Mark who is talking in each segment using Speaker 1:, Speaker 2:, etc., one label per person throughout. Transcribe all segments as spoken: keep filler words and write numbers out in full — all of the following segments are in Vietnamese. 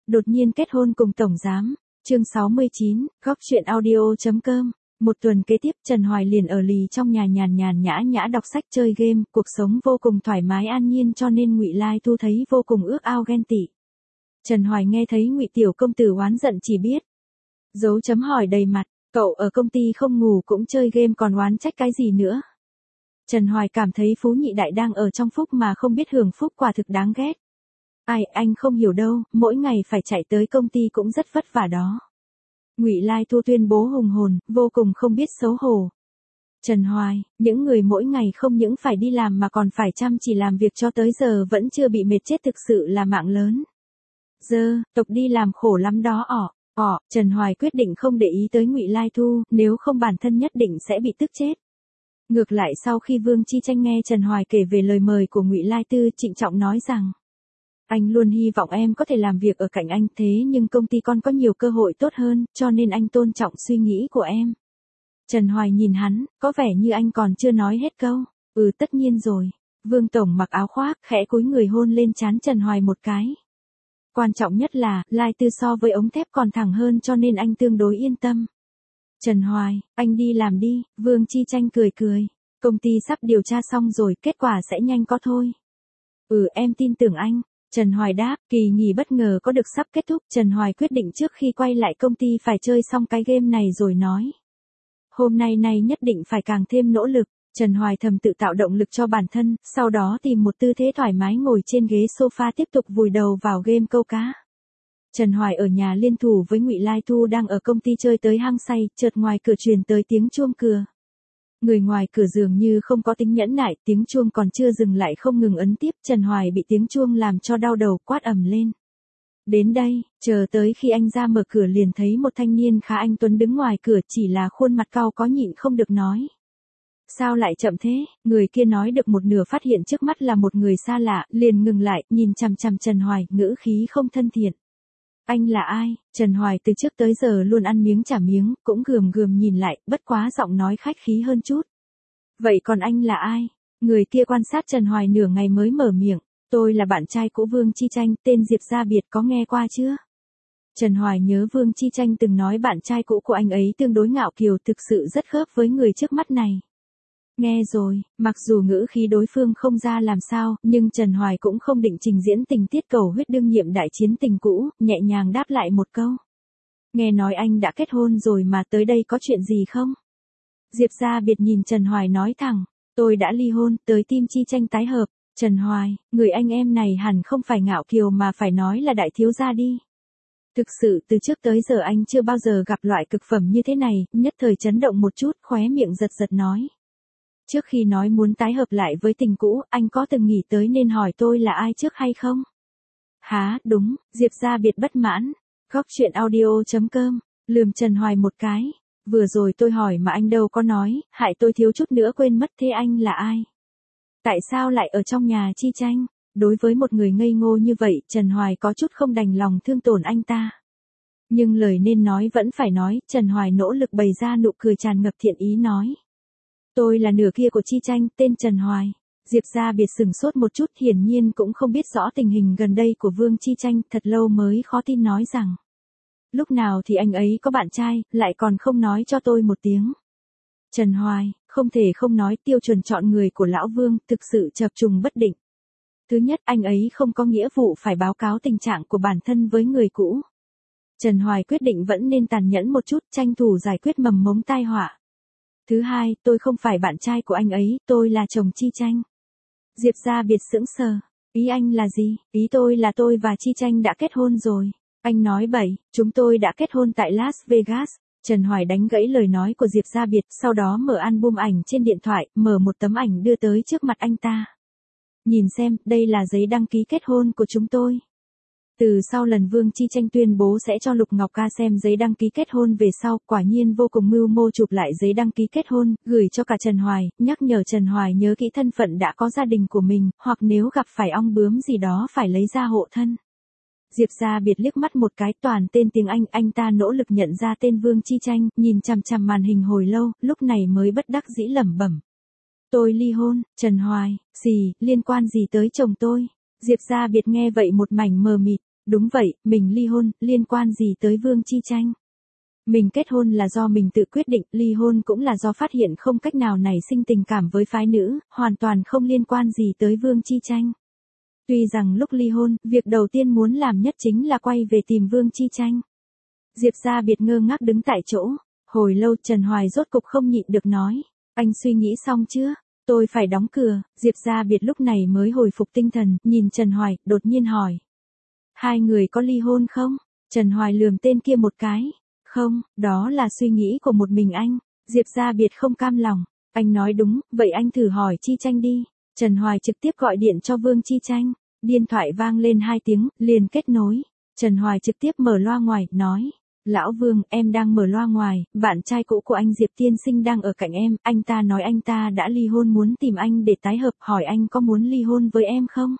Speaker 1: đột nhiên kết hôn cùng tổng giám. Chương sáu mươi chín, góc chuyện audio.com. Một tuần kế tiếp, Trần Hoài liền ở lì trong nhà nhàn nhàn nhã nhã đọc sách chơi game, cuộc sống vô cùng thoải mái an nhiên, cho nên Ngụy Lai Thu thấy vô cùng ước ao ghen tị. Trần Hoài nghe thấy Ngụy tiểu công tử oán giận chỉ biết dấu chấm hỏi đầy mặt, cậu ở công ty không ngủ cũng chơi game còn oán trách cái gì nữa. Trần Hoài cảm thấy Phú Nhị Đại đang ở trong phúc mà không biết hưởng phúc, quả thực đáng ghét. Ai, anh không hiểu đâu, mỗi ngày phải chạy tới công ty cũng rất vất vả đó. Ngụy Lai Thu tuyên bố hùng hồn, vô cùng không biết xấu hổ. Trần Hoài, những người mỗi ngày không những phải đi làm mà còn phải chăm chỉ làm việc cho tới giờ vẫn chưa bị mệt chết thực sự là mạng lớn. Dơ, tộc đi làm khổ lắm đó ỏ, ỏ, Trần Hoài quyết định không để ý tới Ngụy Lai Thu, nếu không bản thân nhất định sẽ bị tức chết. Ngược lại sau khi Vương Chi Tranh nghe Trần Hoài kể về lời mời của Ngụy Lai Tư, trịnh trọng nói rằng: anh luôn hy vọng em có thể làm việc ở cạnh anh, thế nhưng công ty con có nhiều cơ hội tốt hơn, cho nên anh tôn trọng suy nghĩ của em. Trần Hoài nhìn hắn, có vẻ như anh còn chưa nói hết câu. Ừ, tất nhiên rồi. Vương Tổng mặc áo khoác, khẽ cúi người hôn lên trán Trần Hoài một cái. Quan trọng nhất là, Lai Tư so với ống thép còn thẳng hơn, cho nên anh tương đối yên tâm. Trần Hoài, anh đi làm đi. Vương Chi Tranh cười cười. Công ty sắp điều tra xong rồi, kết quả sẽ nhanh có thôi. Ừ, em tin tưởng anh. Trần Hoài đáp. Kỳ nghỉ bất ngờ có được sắp kết thúc, Trần Hoài quyết định trước khi quay lại công ty phải chơi xong cái game này rồi nói. Hôm nay này nhất định phải càng thêm nỗ lực. Trần Hoài thầm tự tạo động lực cho bản thân, sau đó tìm một tư thế thoải mái ngồi trên ghế sofa tiếp tục vùi đầu vào game câu cá. Trần Hoài ở nhà liên thủ với Ngụy Lai Thu đang ở công ty chơi tới hăng say, chợt ngoài cửa truyền tới tiếng chuông cửa. Người ngoài cửa dường như không có tính nhẫn nại, tiếng chuông còn chưa dừng lại không ngừng ấn tiếp, Trần Hoài bị tiếng chuông làm cho đau đầu, quát ầm lên. Đến đây, chờ tới khi anh ra mở cửa liền thấy một thanh niên khá anh tuấn đứng ngoài cửa, chỉ là khuôn mặt cau có nhịn không được nói. Sao lại chậm thế? Người kia nói được một nửa phát hiện trước mắt là một người xa lạ, liền ngừng lại, nhìn chằm chằm Trần Hoài, ngữ khí không thân thiện. Anh là ai? Trần Hoài từ trước tới giờ luôn ăn miếng trả miếng, cũng gườm gườm nhìn lại, bất quá giọng nói khách khí hơn chút. Vậy còn anh là ai? Người kia quan sát Trần Hoài nửa ngày mới mở miệng. Tôi là bạn trai của Vương Chi Tranh, tên Diệp Gia Biệt, có nghe qua chưa? Trần Hoài nhớ Vương Chi Tranh từng nói bạn trai cũ của anh ấy tương đối ngạo kiều, thực sự rất khớp với người trước mắt này. Nghe rồi, mặc dù ngữ khí đối phương không ra làm sao, nhưng Trần Hoài cũng không định trình diễn tình tiết cầu huyết đương nhiệm đại chiến tình cũ, nhẹ nhàng đáp lại một câu. Nghe nói anh đã kết hôn rồi mà, tới đây có chuyện gì không? Diệp Gia Biệt nhìn Trần Hoài nói thẳng, tôi đã ly hôn, tới team Chi Tranh tái hợp. Trần Hoài, người anh em này hẳn không phải ngạo kiều mà phải nói là đại thiếu gia đi. Thực sự từ trước tới giờ anh chưa bao giờ gặp loại cực phẩm như thế này, nhất thời chấn động một chút, khóe miệng giật giật nói. Trước khi nói muốn tái hợp lại với tình cũ, anh có từng nghĩ tới nên hỏi tôi là ai trước hay không? Hả, đúng, Diệp Gia Biệt bất mãn. Góc chuyện audio.com, lườm Trần Hoài một cái. Vừa rồi tôi hỏi mà anh đâu có nói, hại tôi thiếu chút nữa quên mất, thế anh là ai? Tại sao lại ở trong nhà Chi Tranh? Đối với một người ngây ngô như vậy, Trần Hoài có chút không đành lòng thương tổn anh ta. Nhưng lời nên nói vẫn phải nói, Trần Hoài nỗ lực bày ra nụ cười tràn ngập thiện ý nói. Tôi là nửa kia của Chi Tranh, tên Trần Hoài. Diệp Gia Biệt sừng sốt một chút, hiển nhiên cũng không biết rõ tình hình gần đây của Vương Chi Tranh, thật lâu mới khó tin nói rằng. Lúc nào thì anh ấy có bạn trai, lại còn không nói cho tôi một tiếng. Trần Hoài, không thể không nói, tiêu chuẩn chọn người của Lão Vương thực sự chập trùng bất định. Thứ nhất, anh ấy không có nghĩa vụ phải báo cáo tình trạng của bản thân với người cũ. Trần Hoài quyết định vẫn nên tàn nhẫn một chút, tranh thủ giải quyết mầm mống tai họa. Thứ hai, tôi không phải bạn trai của anh ấy, tôi là chồng Chi Tranh. Diệp Gia Biệt sững sờ. Ý anh là gì? Ý tôi là tôi và Chi Tranh đã kết hôn rồi. Anh nói bậy, chúng tôi đã kết hôn tại Las Vegas. Trần Hoài đánh gãy lời nói của Diệp Gia Biệt, sau đó mở album ảnh trên điện thoại, mở một tấm ảnh đưa tới trước mặt anh ta. Nhìn xem, đây là giấy đăng ký kết hôn của chúng tôi. Từ sau lần Vương Chi Tranh tuyên bố sẽ cho Lục Ngọc Ca xem giấy đăng ký kết hôn về sau, quả nhiên vô cùng mưu mô chụp lại giấy đăng ký kết hôn, gửi cho cả Trần Hoài, nhắc nhở Trần Hoài nhớ kỹ thân phận đã có gia đình của mình, hoặc nếu gặp phải ong bướm gì đó phải lấy ra hộ thân. Diệp Gia Biệt liếc mắt một cái, toàn tên tiếng Anh, anh ta nỗ lực nhận ra tên Vương Chi Tranh, nhìn chằm chằm màn hình hồi lâu, lúc này mới bất đắc dĩ lẩm bẩm. Tôi ly hôn. Trần Hoài, gì, liên quan gì tới chồng tôi? Diệp Gia Biệt nghe vậy một mảnh mờ mịt. Đúng vậy, mình ly hôn, liên quan gì tới Vương Chi Tranh? Mình kết hôn là do mình tự quyết định, ly hôn cũng là do phát hiện không cách nào nảy sinh tình cảm với phái nữ, hoàn toàn không liên quan gì tới Vương Chi Tranh. Tuy rằng lúc ly hôn, việc đầu tiên muốn làm nhất chính là quay về tìm Vương Chi Tranh. Diệp Gia Biệt ngơ ngác đứng tại chỗ, hồi lâu Trần Hoài rốt cục không nhịn được nói, anh suy nghĩ xong chưa? Tôi phải đóng cửa. Diệp Gia Biệt lúc này mới hồi phục tinh thần, nhìn Trần Hoài, đột nhiên hỏi. Hai người có ly hôn không? Trần Hoài lườm tên kia một cái. Không, đó là suy nghĩ của một mình anh. Diệp Gia Biệt không cam lòng. Anh nói đúng, vậy anh thử hỏi Chi Tranh đi. Trần Hoài trực tiếp gọi điện cho Vương Chi Tranh. Điện thoại vang lên hai tiếng, liền kết nối. Trần Hoài trực tiếp mở loa ngoài, nói. Lão Vương, em đang mở loa ngoài, bạn trai cũ của anh Diệp Tiên Sinh đang ở cạnh em, anh ta nói anh ta đã ly hôn muốn tìm anh để tái hợp, hỏi anh có muốn ly hôn với em không?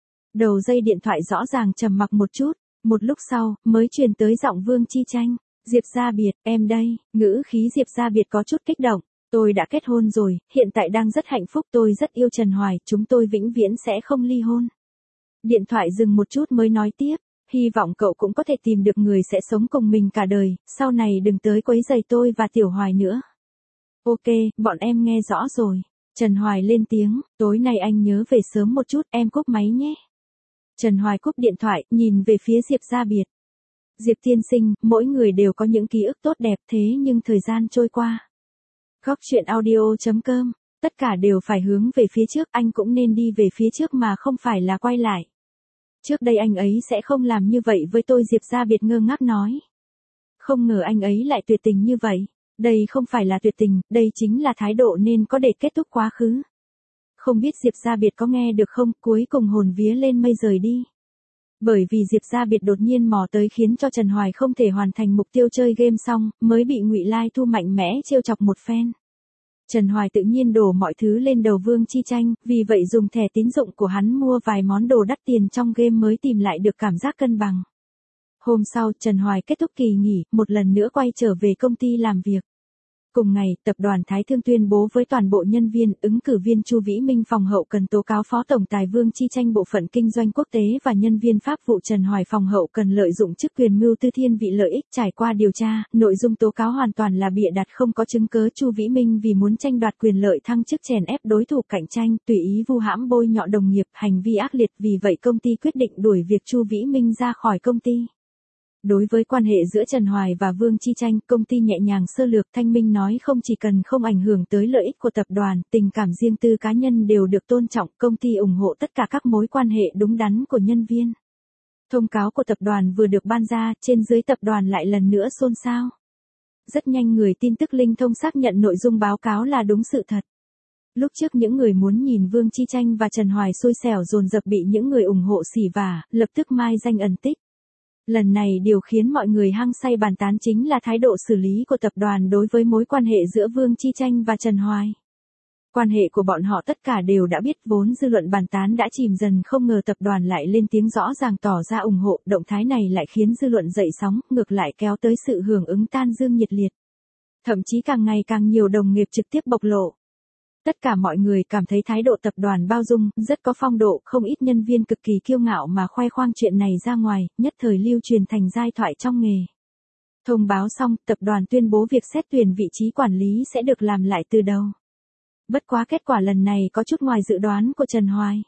Speaker 1: Đầu dây điện thoại rõ ràng trầm mặc một chút, một lúc sau, mới truyền tới giọng Vương Chi Tranh. Diệp Gia Biệt, em đây, ngữ khí Diệp Gia Biệt có chút kích động. Tôi đã kết hôn rồi, hiện tại đang rất hạnh phúc, tôi rất yêu Trần Hoài, chúng tôi vĩnh viễn sẽ không ly hôn. Điện thoại dừng một chút mới nói tiếp. Hy vọng cậu cũng có thể tìm được người sẽ sống cùng mình cả đời, sau này đừng tới quấy rầy tôi và Tiểu Hoài nữa. Ok, bọn em nghe rõ rồi. Trần Hoài lên tiếng, tối nay anh nhớ về sớm một chút, em cúp máy nhé. Trần Hoài cúp điện thoại, nhìn về phía Diệp Gia Biệt. Diệp Tiên Sinh, mỗi người đều có những ký ức tốt đẹp thế nhưng thời gian trôi qua. Góc chuyện audio chấm com, tất cả đều phải hướng về phía trước, anh cũng nên đi về phía trước mà không phải là quay lại. Trước đây anh ấy sẽ không làm như vậy với tôi, Diệp Gia Biệt ngơ ngác nói. Không ngờ anh ấy lại tuyệt tình như vậy. Đây không phải là tuyệt tình, đây chính là thái độ nên có để kết thúc quá khứ. Không biết Diệp Gia Biệt có nghe được không, cuối cùng hồn vía lên mây rời đi. Bởi vì Diệp Gia Biệt đột nhiên mò tới khiến cho Trần Hoài không thể hoàn thành mục tiêu chơi game xong, mới bị Ngụy Lai Thu mạnh mẽ trêu chọc một phen. Trần Hoài tự nhiên đổ mọi thứ lên đầu Vương Chi Tranh, vì vậy dùng thẻ tín dụng của hắn mua vài món đồ đắt tiền trong game mới tìm lại được cảm giác cân bằng. Hôm sau, Trần Hoài kết thúc kỳ nghỉ, một lần nữa quay trở về công ty làm việc. Cùng ngày, tập đoàn Thái Thương tuyên bố với toàn bộ nhân viên, ứng cử viên Chu Vĩ Minh phòng hậu cần tố cáo Phó Tổng Tài Vương Chi Tranh bộ phận kinh doanh quốc tế và nhân viên pháp vụ Trần Hoài phòng hậu cần lợi dụng chức quyền mưu tư thiên vị lợi ích. Trải qua điều tra, nội dung tố cáo hoàn toàn là bịa đặt, không có chứng cứ. Chu Vĩ Minh vì muốn tranh đoạt quyền lợi thăng chức chèn ép đối thủ cạnh tranh, tùy ý vu hãm bôi nhọ đồng nghiệp, hành vi ác liệt, vì vậy công ty quyết định đuổi việc Chu Vĩ Minh ra khỏi công ty. Đối với quan hệ giữa Trần Hoài và Vương Chi Tranh, công ty nhẹ nhàng sơ lược, thanh minh nói không chỉ cần không ảnh hưởng tới lợi ích của tập đoàn, tình cảm riêng tư cá nhân đều được tôn trọng, công ty ủng hộ tất cả các mối quan hệ đúng đắn của nhân viên. Thông cáo của tập đoàn vừa được ban ra, trên dưới tập đoàn lại lần nữa xôn xao. Rất nhanh người tin tức linh thông xác nhận nội dung báo cáo là đúng sự thật. Lúc trước những người muốn nhìn Vương Chi Tranh và Trần Hoài xui xẻo dồn dập bị những người ủng hộ xỉ vả, lập tức mai danh ẩn tích. Lần này điều khiến mọi người hăng say bàn tán chính là thái độ xử lý của tập đoàn đối với mối quan hệ giữa Vương Chi Tranh và Trần Hoài. Quan hệ của bọn họ tất cả đều đã biết, vốn dư luận bàn tán đã chìm dần, không ngờ tập đoàn lại lên tiếng rõ ràng tỏ ra ủng hộ, động thái này lại khiến dư luận dậy sóng, ngược lại kéo tới sự hưởng ứng tan dương nhiệt liệt. Thậm chí càng ngày càng nhiều đồng nghiệp trực tiếp bộc lộ. Tất cả mọi người cảm thấy thái độ tập đoàn bao dung, rất có phong độ, không ít nhân viên cực kỳ kiêu ngạo mà khoe khoang chuyện này ra ngoài, nhất thời lưu truyền thành giai thoại trong nghề. Thông báo xong, tập đoàn tuyên bố việc xét tuyển vị trí quản lý sẽ được làm lại từ đầu. Bất quá kết quả lần này có chút ngoài dự đoán của Trần Hoài.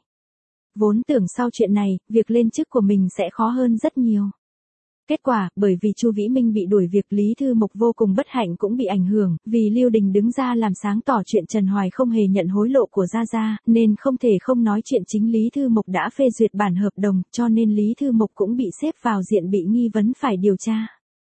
Speaker 1: Vốn tưởng sau chuyện này, việc lên chức của mình sẽ khó hơn rất nhiều. Kết quả, bởi vì Chu Vĩ Minh bị đuổi việc, Lý Thư Mộc vô cùng bất hạnh cũng bị ảnh hưởng, vì Lưu Đình đứng ra làm sáng tỏ chuyện Trần Hoài không hề nhận hối lộ của Gia Gia, nên không thể không nói chuyện chính Lý Thư Mộc đã phê duyệt bản hợp đồng, cho nên Lý Thư Mộc cũng bị xếp vào diện bị nghi vấn phải điều tra.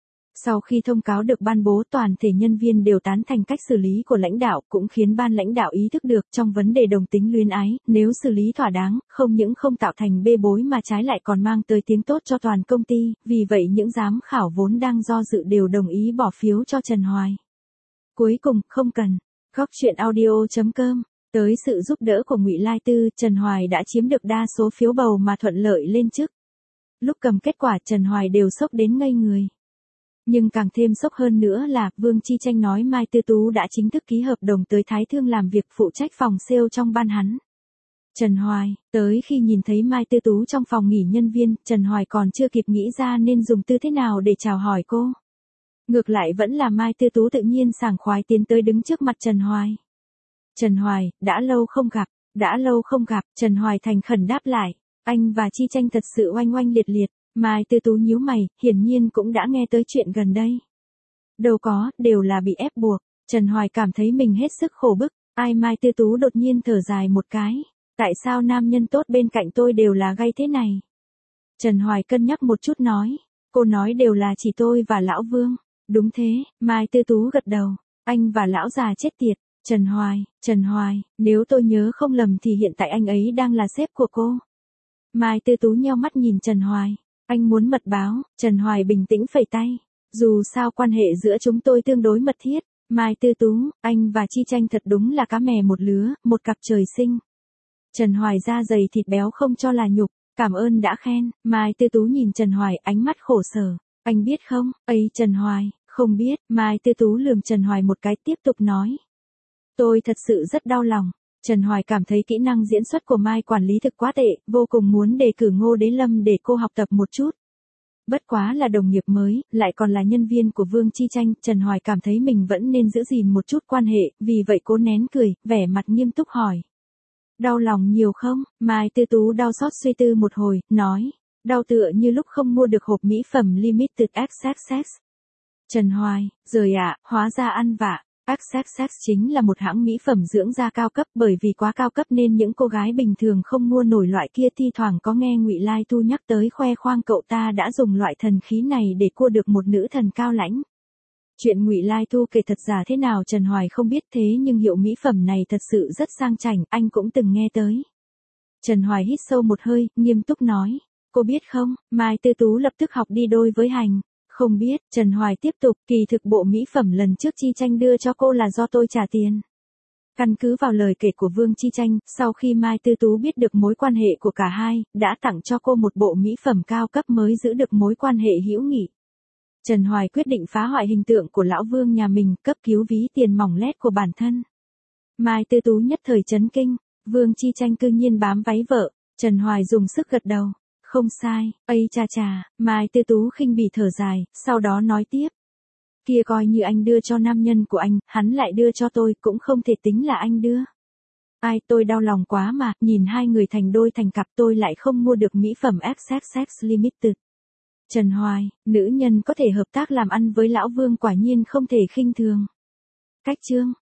Speaker 1: Sau khi thông cáo được ban bố, toàn thể nhân viên đều tán thành cách xử lý của lãnh đạo, cũng khiến ban lãnh đạo ý thức được trong vấn đề đồng tính luyến ái, nếu xử lý thỏa đáng, không những không tạo thành bê bối mà trái lại còn mang tới tiếng tốt cho toàn công ty, vì vậy những giám khảo vốn đang do dự đều đồng ý bỏ phiếu cho Trần Hoài. Cuối cùng, không cần. Góc chuyện audio chấm com, tới sự giúp đỡ của Ngụy Lai Tư, Trần Hoài đã chiếm được đa số phiếu bầu mà thuận lợi lên chức. Lúc cầm kết quả Trần Hoài đều sốc đến ngây người. Nhưng càng thêm sốc hơn nữa là, Vương Chi Tranh nói Mai Tư Tú đã chính thức ký hợp đồng tới Thái Thương làm việc phụ trách phòng sale trong ban hắn. Trần Hoài, tới khi nhìn thấy Mai Tư Tú trong phòng nghỉ nhân viên, Trần Hoài còn chưa kịp nghĩ ra nên dùng tư thế nào để chào hỏi cô. Ngược lại vẫn là Mai Tư Tú tự nhiên sảng khoái tiến tới đứng trước mặt Trần Hoài. Trần Hoài, đã lâu không gặp, đã lâu không gặp, Trần Hoài thành khẩn đáp lại. Anh và Chi Tranh thật sự oanh oanh liệt liệt, Mai Tư Tú nhíu mày, hiển nhiên cũng đã nghe tới chuyện gần đây. Đâu có, đều là bị ép buộc, Trần Hoài cảm thấy mình hết sức khổ bức, ai Mai Tư Tú đột nhiên thở dài một cái. Tại sao nam nhân tốt bên cạnh tôi đều là gay thế này? Trần Hoài cân nhắc một chút nói, cô nói đều là chỉ tôi và Lão Vương. Đúng thế, Mai Tư Tú gật đầu, anh và Lão già chết tiệt. Trần Hoài, Trần Hoài, nếu tôi nhớ không lầm thì hiện tại anh ấy đang là sếp của cô. Mai Tư Tú nheo mắt nhìn Trần Hoài, anh muốn mật báo, Trần Hoài bình tĩnh phẩy tay. Dù sao quan hệ giữa chúng tôi tương đối mật thiết, Mai Tư Tú, anh và Chi Tranh thật đúng là cá mè một lứa, một cặp trời sinh. Trần Hoài da dày thịt béo không cho là nhục, cảm ơn đã khen, Mai Tư Tú nhìn Trần Hoài ánh mắt khổ sở, anh biết không, ấy Trần Hoài, không biết, Mai Tư Tú lườm Trần Hoài một cái tiếp tục nói. Tôi thật sự rất đau lòng, Trần Hoài cảm thấy kỹ năng diễn xuất của Mai quản lý thực quá tệ, vô cùng muốn đề cử Ngô Đế Lâm để cô học tập một chút. Bất quá là đồng nghiệp mới, lại còn là nhân viên của Vương Chi Tranh, Trần Hoài cảm thấy mình vẫn nên giữ gìn một chút quan hệ, vì vậy cố nén cười, vẻ mặt nghiêm túc hỏi. Đau lòng nhiều không? Mai Tư Tú đau xót suy tư một hồi, nói. Đau tựa như lúc không mua được hộp mỹ phẩm Limited Access. Trần Hoài, rồi ạ, à, hóa ra ăn vạ. Access chính là một hãng mỹ phẩm dưỡng da cao cấp, bởi vì quá cao cấp nên những cô gái bình thường không mua nổi loại kia. Thi thoảng có nghe Ngụy Lai Tu nhắc tới khoe khoang cậu ta đã dùng loại thần khí này để cua được một nữ thần cao lãnh. Chuyện Ngụy Lai Tu kể thật giả thế nào Trần Hoài không biết, thế nhưng hiệu mỹ phẩm này thật sự rất sang chảnh, anh cũng từng nghe tới. Trần Hoài hít sâu một hơi, nghiêm túc nói, cô biết không, Mai Tư Tú lập tức học đi đôi với hành. Không biết, Trần Hoài tiếp tục, kỳ thực bộ mỹ phẩm lần trước Chi Tranh đưa cho cô là do tôi trả tiền. Căn cứ vào lời kể của Vương Chi Tranh, sau khi Mai Tư Tú biết được mối quan hệ của cả hai, đã tặng cho cô một bộ mỹ phẩm cao cấp mới giữ được mối quan hệ hữu nghị. Trần Hoài quyết định phá hoại hình tượng của Lão Vương nhà mình, cấp cứu ví tiền mỏng lét của bản thân. Mai Tư Tú nhất thời chấn kinh, Vương Chi Tranh cư nhiên bám váy vợ, Trần Hoài dùng sức gật đầu. Không sai, ây cha cha, Mai Tư Tú khinh bỉ thở dài, sau đó nói tiếp. Kia coi như anh đưa cho nam nhân của anh, hắn lại đưa cho tôi, cũng không thể tính là anh đưa. Ai tôi đau lòng quá mà, nhìn hai người thành đôi thành cặp tôi lại không mua được mỹ phẩm Access Limited. Trần Hoài, nữ nhân có thể hợp tác làm ăn với Lão Vương quả nhiên không thể khinh thường. Cách chương